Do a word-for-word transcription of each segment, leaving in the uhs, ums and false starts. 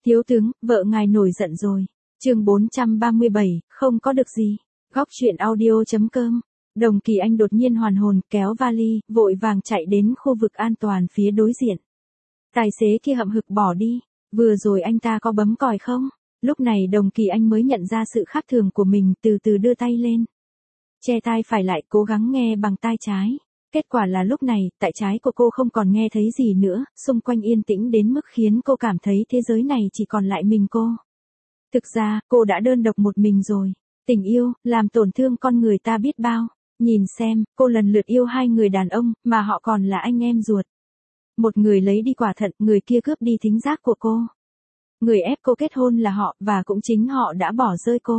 Thiếu tướng, vợ ngài nổi giận rồi. Chương bốn trăm ba mươi bảy, không có được gì. Góc truyện audio.com. Đồng Kỳ Anh đột nhiên hoàn hồn, kéo vali, vội vàng chạy đến khu vực an toàn phía đối diện. Tài xế kia hậm hực bỏ đi. Vừa rồi anh ta có bấm còi không? Lúc này Đồng Kỳ Anh mới nhận ra sự khác thường của mình, từ từ đưa tay lên. Che tai phải lại, cố gắng nghe bằng tai trái. Kết quả là lúc này, tai trái của cô không còn nghe thấy gì nữa, xung quanh yên tĩnh đến mức khiến cô cảm thấy thế giới này chỉ còn lại mình cô. Thực ra, cô đã đơn độc một mình rồi. Tình yêu, làm tổn thương con người ta biết bao. Nhìn xem, cô lần lượt yêu hai người đàn ông, mà họ còn là anh em ruột. Một người lấy đi quả thận, người kia cướp đi thính giác của cô. Người ép cô kết hôn là họ, và cũng chính họ đã bỏ rơi cô.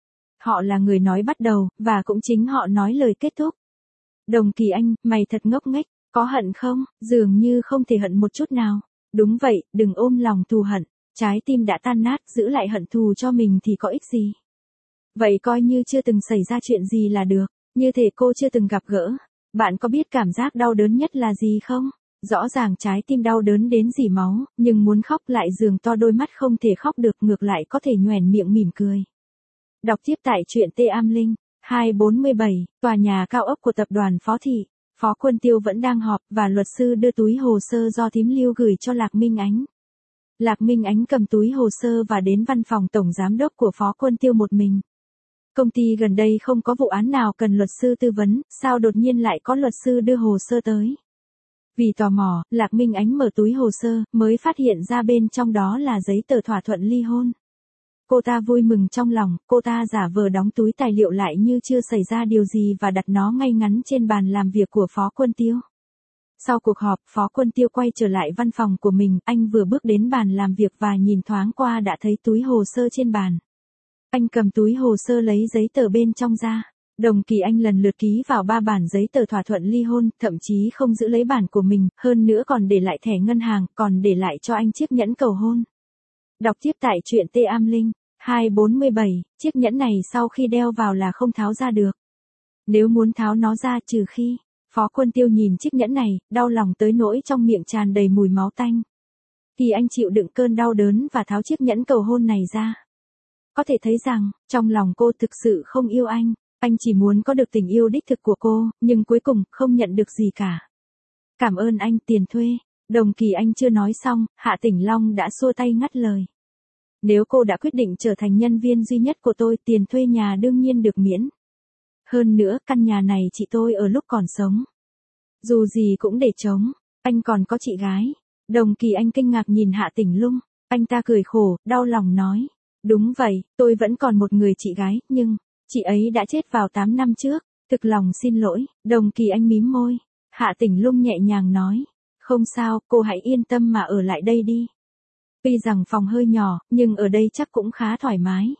Họ là người nói bắt đầu, và cũng chính họ nói lời kết thúc. Đồng Kỳ Anh, mày thật ngốc nghếch, có hận không? Dường như không thể hận một chút nào. Đúng vậy, đừng ôm lòng thù hận. Trái tim đã tan nát, giữ lại hận thù cho mình thì có ích gì? Vậy coi như chưa từng xảy ra chuyện gì là được, như thể cô chưa từng gặp gỡ. Bạn có biết cảm giác đau đớn nhất là gì không? Rõ ràng trái tim đau đớn đến rỉ máu, nhưng muốn khóc lại giường to đôi mắt không thể khóc được, ngược lại có thể nhoẻn miệng mỉm cười. Đọc tiếp tại truyện T Am Linh. hai bốn bảy, tòa nhà cao ốc của tập đoàn Phó Thị. Phó Quân Tiêu vẫn đang họp, và luật sư đưa túi hồ sơ do thím Lưu gửi cho Lạc Minh Ánh. Lạc Minh Ánh cầm túi hồ sơ và đến văn phòng tổng giám đốc của Phó Quân Tiêu một mình. Công ty gần đây không có vụ án nào cần luật sư tư vấn, sao đột nhiên lại có luật sư đưa hồ sơ tới? Vì tò mò, Lạc Minh Ánh mở túi hồ sơ, mới phát hiện ra bên trong đó là giấy tờ thỏa thuận ly hôn. Cô ta vui mừng trong lòng, cô ta giả vờ đóng túi tài liệu lại như chưa xảy ra điều gì và đặt nó ngay ngắn trên bàn làm việc của Phó Quân Tiêu. Sau cuộc họp, Phó Quân Tiêu quay trở lại văn phòng của mình, anh vừa bước đến bàn làm việc và nhìn thoáng qua đã thấy túi hồ sơ trên bàn. Anh cầm túi hồ sơ lấy giấy tờ bên trong ra. Đồng Kỳ Anh lần lượt ký vào ba bản giấy tờ thỏa thuận ly hôn, thậm chí không giữ lấy bản của mình, hơn nữa còn để lại thẻ ngân hàng, còn để lại cho anh chiếc nhẫn cầu hôn. Đọc tiếp tại truyện T Am Linh. hai bốn bảy, chiếc nhẫn này sau khi đeo vào là không tháo ra được. Nếu muốn tháo nó ra, trừ khi... Phó Quân Tiêu nhìn chiếc nhẫn này, đau lòng tới nỗi trong miệng tràn đầy mùi máu tanh. Thì anh chịu đựng cơn đau đớn và tháo chiếc nhẫn cầu hôn này ra. Có thể thấy rằng, trong lòng cô thực sự không yêu anh. Anh chỉ muốn có được tình yêu đích thực của cô, nhưng cuối cùng không nhận được gì cả. Cảm ơn anh, tiền thuê. Đồng Kỳ Anh chưa nói xong, Hạ Tỉnh Long đã xua tay ngắt lời. Nếu cô đã quyết định trở thành nhân viên duy nhất của tôi, tiền thuê nhà đương nhiên được miễn. Hơn nữa, căn nhà này chị tôi ở lúc còn sống. Dù gì cũng để trống, anh còn có chị gái. Đồng Kỳ Anh kinh ngạc nhìn Hạ Tỉnh Lung, anh ta cười khổ, đau lòng nói. Đúng vậy, tôi vẫn còn một người chị gái, nhưng, chị ấy đã chết vào tám năm trước, thực lòng xin lỗi. Đồng Kỳ Anh mím môi, Hạ Tỉnh Lung nhẹ nhàng nói. Không sao, cô hãy yên tâm mà ở lại đây đi. Tuy rằng phòng hơi nhỏ, nhưng ở đây chắc cũng khá thoải mái.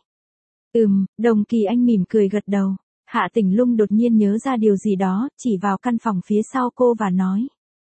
Ừm, Đồng Kỳ Anh mỉm cười gật đầu. Hạ Tỉnh Lung đột nhiên nhớ ra điều gì đó, chỉ vào căn phòng phía sau cô và nói.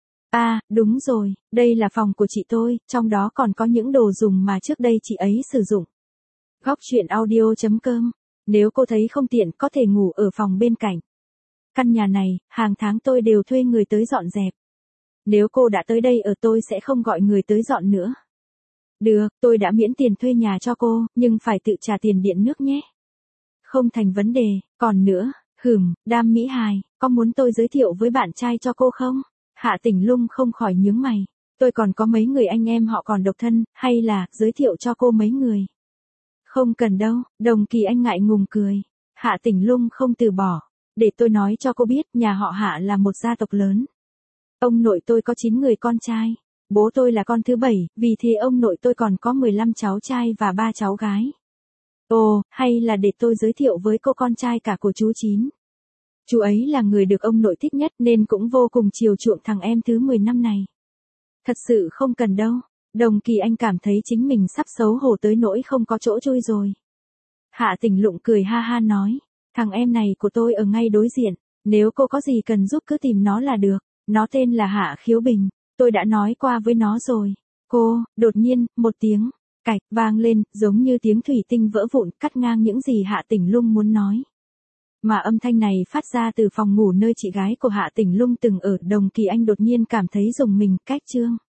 À, đúng rồi, đây là phòng của chị tôi, trong đó còn có những đồ dùng mà trước đây chị ấy sử dụng. Góc truyện audio.com. Nếu cô thấy không tiện, có thể ngủ ở phòng bên cạnh. Căn nhà này, hàng tháng tôi đều thuê người tới dọn dẹp. Nếu cô đã tới đây ở tôi sẽ không gọi người tới dọn nữa. Được, tôi đã miễn tiền thuê nhà cho cô, nhưng phải tự trả tiền điện nước nhé. Không thành vấn đề, còn nữa, hừm, Đam Mỹ Hài, có muốn tôi giới thiệu với bạn trai cho cô không? Hạ Tỉnh Lung không khỏi nhướng mày. Tôi còn có mấy người anh em họ còn độc thân, hay là, giới thiệu cho cô mấy người? Không cần đâu, Đồng Kỳ Anh ngại ngùng cười. Hạ Tỉnh Lung không từ bỏ. Để tôi nói cho cô biết, nhà họ Hạ là một gia tộc lớn. Ông nội tôi có chín người con trai. Bố tôi là con thứ bảy, vì thế ông nội tôi còn có mười lăm cháu trai và ba cháu gái. Ồ, hay là để tôi giới thiệu với cô con trai cả của chú Chín. Chú ấy là người được ông nội thích nhất nên cũng vô cùng chiều chuộng thằng em thứ mười năm này. Thật sự không cần đâu. Đồng Kỳ Anh cảm thấy chính mình sắp xấu hổ tới nỗi không có chỗ chui rồi. Hạ Tỉnh Lung cười ha ha nói. Thằng em này của tôi ở ngay đối diện. Nếu cô có gì cần giúp cứ tìm nó là được. Nó tên là Hạ Khiếu Bình. Tôi đã nói qua với nó rồi. Cô, đột nhiên, một tiếng cạch vang lên, giống như tiếng thủy tinh vỡ vụn, cắt ngang những gì Hạ Tỉnh Lung muốn nói. Mà âm thanh này phát ra từ phòng ngủ nơi chị gái của Hạ Tỉnh Lung từng ở. Đồng Kỳ Anh đột nhiên cảm thấy rùng mình. Cách chương